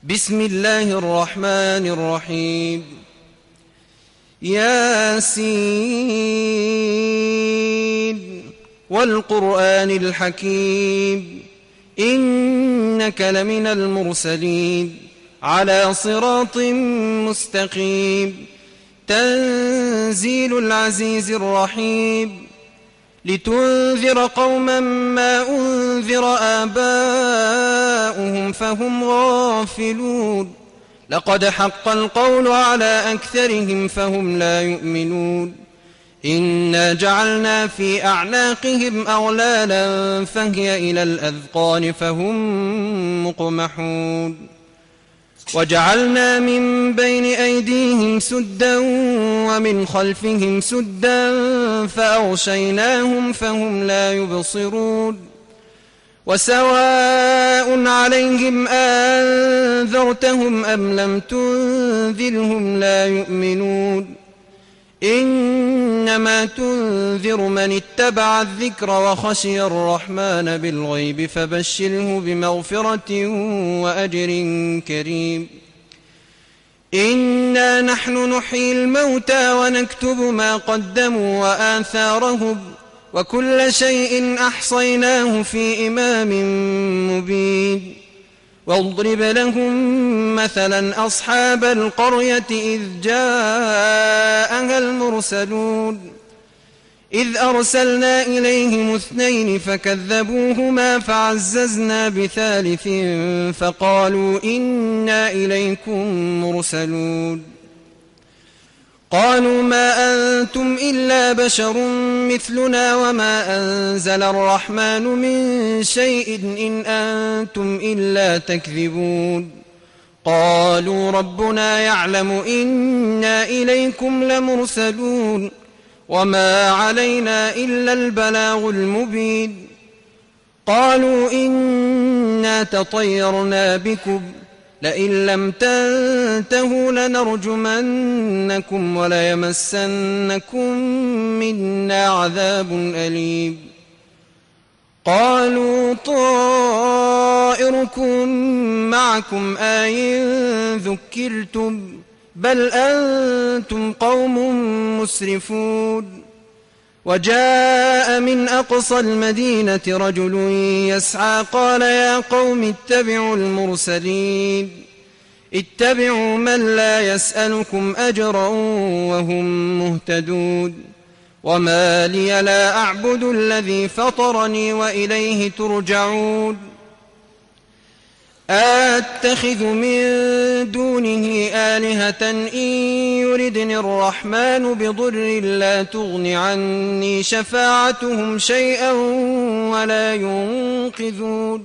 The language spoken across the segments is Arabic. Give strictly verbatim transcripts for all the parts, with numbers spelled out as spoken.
بسم الله الرحمن الرحيم. ياسين والقرآن الحكيم إنك لمن المرسلين على صراط مستقيم. تنزيل العزيز الرحيم لتنذر قوما ما أنذر آباؤهم فهم غافلون. لقد حق القول على أكثرهم فهم لا يؤمنون. إنا جعلنا في أعناقهم أغلالا فهي إلى الأذقان فهم مقمحون. وجعلنا من بين أيديهم سدا ومن خلفهم سدا فأغشيناهم فهم لا يبصرون. وسواء عليهم أنذرتهم أم لم تنذرهم لا يؤمنون. إنما تنذر من اتبع الذكر وخشي الرحمن بالغيب فبشره بمغفرة وأجر كريم. إنا نحن نحيي الموتى ونكتب ما قدموا وآثارهم وكل شيء أحصيناه في إمام مبين. واضرب لهم مثلا أصحاب القرية إذ جاءها المرسلون إذ أرسلنا إليهم اثنين فكذبوهما فعززنا بثالث فقالوا إنا إليكم مرسلون. قالوا ما أنتم إلا بشر مثلنا وما أنزل الرحمن من شيء إن أنتم إلا تكذبون. قالوا ربنا يعلم إنا إليكم لمرسلون وما علينا إلا البلاغ المبين. قالوا إنا تطيرنا بكم لئن لم تنتهوا لنرجمنكم وليمسنكم منا عذاب أليم. قالوا طائركم معكم أئن ذكرتم بل أنتم قوم مسرفون. وجاء من أقصى المدينة رجل يسعى قال يا قوم اتبعوا المرسلين اتبعوا من لا يسألكم أجرا وهم مهتدون. وما لي لا أعبد الذي فطرني وإليه ترجعون. أتخذ من دونه آلهة إن يردني الرحمن بضر لا تغن عني شفاعتهم شيئا ولا ينقذون.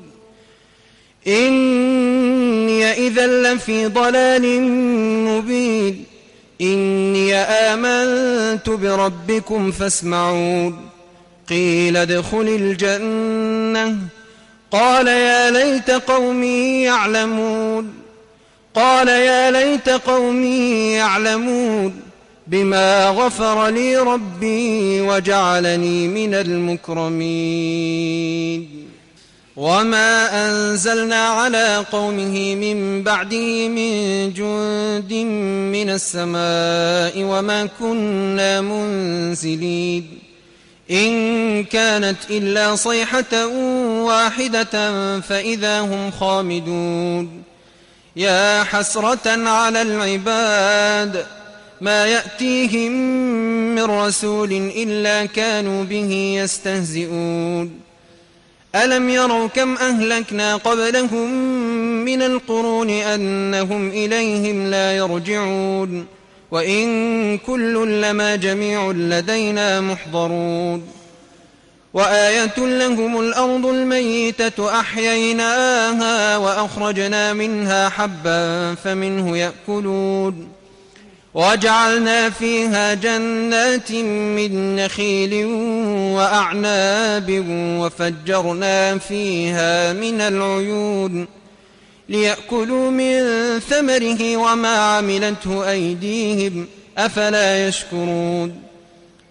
إني إذا لفي ضلال مبين. إني آمنت بربكم فاسمعون. قيل ادخل الجنة قال يا ليت قومي يعلمون. قال يا ليت قومي يعلمون بما غفر لي ربي وجعلني من المكرمين. وما أنزلنا على قومه من بعده من جند من السماء وما كنا منزلين. إن كانت إلا صيحة واحدة فإذا هم خامدون. يا حسرة على العباد ما يأتيهم من رسول إلا كانوا به يستهزئون. ألم يروا كم أهلكنا قبلهم من القرون أنهم إليهم لا يرجعون. وإن كل لما جميع لدينا محضرون. وآية لهم الأرض الميتة أحييناها وأخرجنا منها حبا فمنه يأكلون. وجعلنا فيها جنات من نخيل وأعناب وفجرنا فيها من العيون ليأكلوا من ثمره وما عملته أيديهم أفلا يشكرون.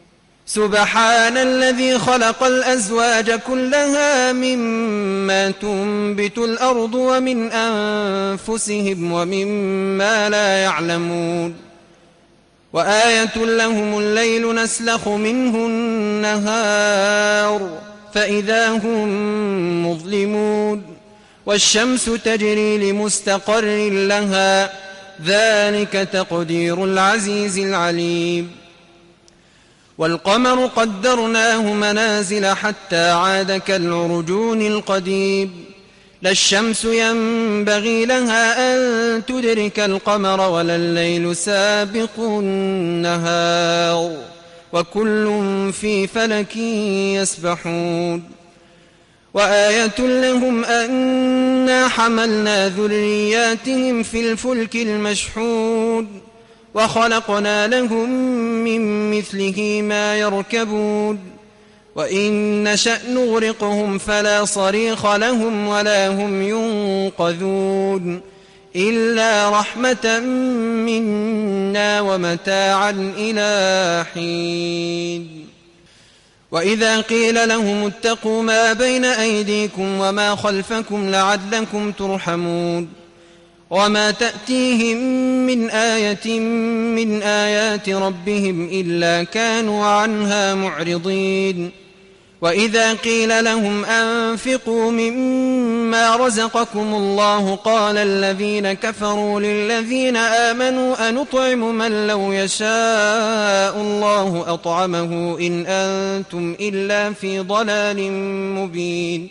سبحان الذي خلق الأزواج كلها مما تنبت الأرض ومن أنفسهم ومما لا يعلمون وآية لهم الليل نسلخ منه النهار فإذا هم مظلمون والشمس تجري لمستقر لها ذلك تقدير العزيز العليم والقمر قدرناه منازل حتى عاد كالعرجون القديم لا الشمس ينبغي لها أن تدرك القمر ولا الليل سابق النهار وكل في فلك يسبحون وآية لهم أنا حملنا ذرياتهم في الفلك المشحون وخلقنا لهم من مثله ما يركبون وإن نشأ نغرقهم فلا صريخ لهم ولا هم ينقذون إلا رحمة منا ومتاعا إلى حين وإذا قيل لهم اتقوا ما بين أيديكم وما خلفكم لعلكم ترحمون وما تأتيهم من آية من آيات ربهم إلا كانوا عنها معرضين وإذا قيل لهم أنفقوا مما رزقكم الله قال الذين كفروا للذين آمنوا أنطعم من لو يشاء الله أطعمه إن أنتم إلا في ضلال مبين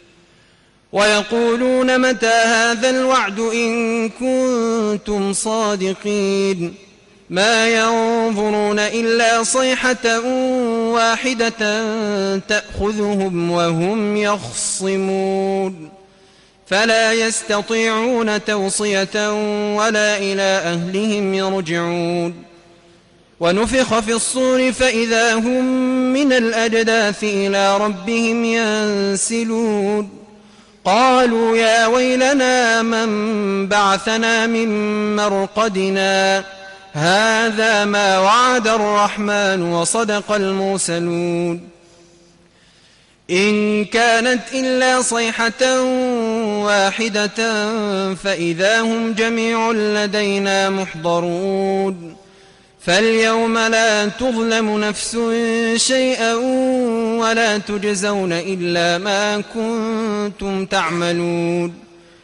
ويقولون متى هذا الوعد إن كنتم صادقين ما ينظرون إلا صيحة واحدة تأخذهم وهم يخصمون فلا يستطيعون توصية ولا إلى أهلهم يرجعون ونفخ في الصور فإذا هم من الأجداث إلى ربهم ينسلون قالوا يا ويلنا من بعثنا من مرقدنا هذا ما وعد الرحمن وصدق المرسلون إن كانت إلا صيحة واحدة فإذا هم جميع لدينا محضرون فاليوم لا تظلم نفس شيئا ولا تجزون إلا ما كنتم تعملون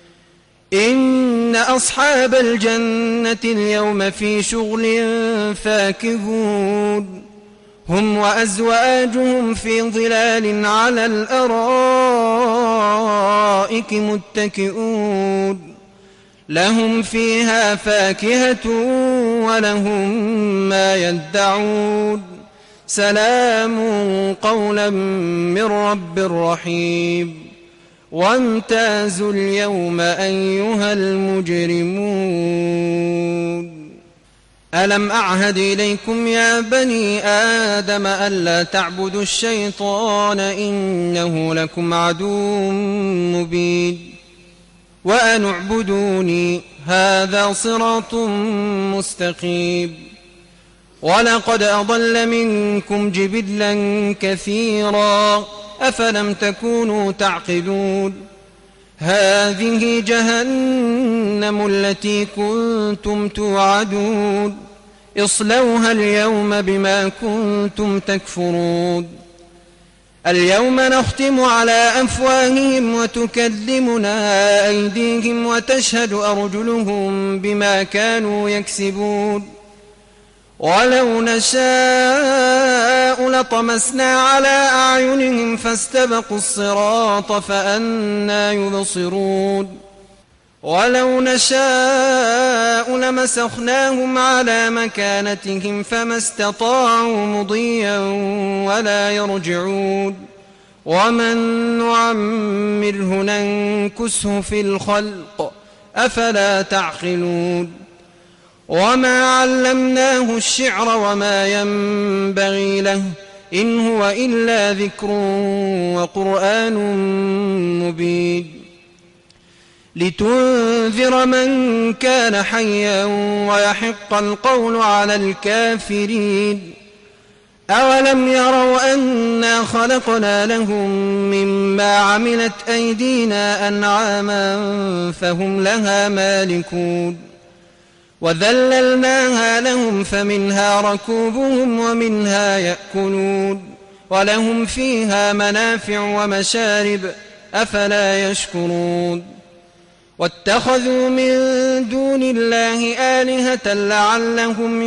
إن أصحاب الجنة اليوم في شغل فاكهون هم وأزواجهم في ظلال على الأرائك متكئون لهم فيها فاكهة ولهم ما يدعون سلام قولا من رب رحيم وامتازوا اليوم أيها المجرمون ألم أعهد إليكم يا بني آدم ألا تعبدوا الشيطان إنه لكم عدو مبين وأن اعبدوني هذا صراط مستقيم ولقد أضل منكم جبلا كثيرا أفلم تكونوا تعقلون هذه جهنم التي كنتم توعدون اصلوها اليوم بما كنتم تكفرون اليوم نختم على أفواههم وتكلمنا أيديهم وتشهد أرجلهم بما كانوا يكسبون ولو نشاء لطمسنا على أعينهم فاستبقوا الصراط فأنى يبصرون ولو نشاء لمسخناهم على مكانتهم فما استطاعوا مضيا ولا يرجعون ومن نعمره ننكسه في الخلق أفلا تعقلون وما علمناه الشعر وما ينبغي له إن هو إلا ذكر وقرآن مبين لتنذر من كان حيا ويحق القول على الكافرين أولم يروا أنا خلقنا لهم مما عملت أيدينا أنعاما فهم لها مالكون وذللناها لهم فمنها ركوبهم ومنها يأكلون ولهم فيها منافع ومشارب أفلا يشكرون واتخذوا من دون الله آلهة لعلهم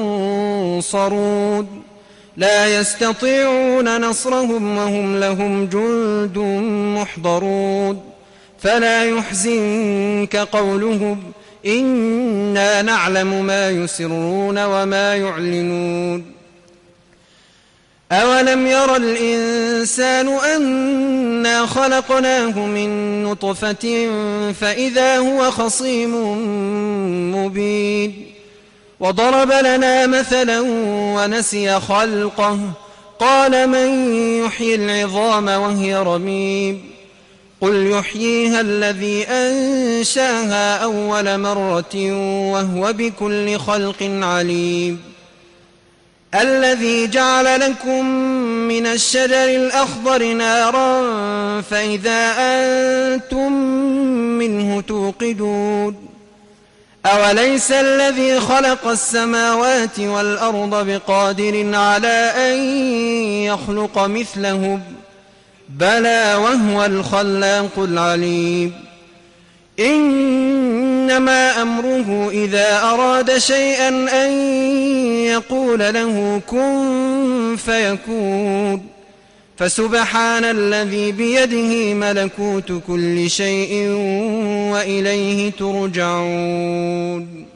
ينصرون لا يستطيعون نصرهم وهم لهم جند محضرون فلا يحزنك قولهم إنا نعلم ما يسرون وما يعلنون أولم ير الإنسان أنا خلقناه من نطفة فإذا هو خصيم مبين وضرب لنا مثلا ونسي خلقه قال من يحيي العظام وهي رميم قل يحييها الذي أنشاها أول مرة وهو بكل خلق عليم الذي جعل لكم من الشجر الأخضر نارا فإذا أنتم منه توقدون أوليس الذي خلق السماوات والأرض بقادر على أن يخلق مثلهم بلى وهو الخلاق العليم إنما أمره إذا أراد شيئا أن يقول له كن فيكون فسبحان الذي بيده ملكوت كل شيء وإليه ترجعون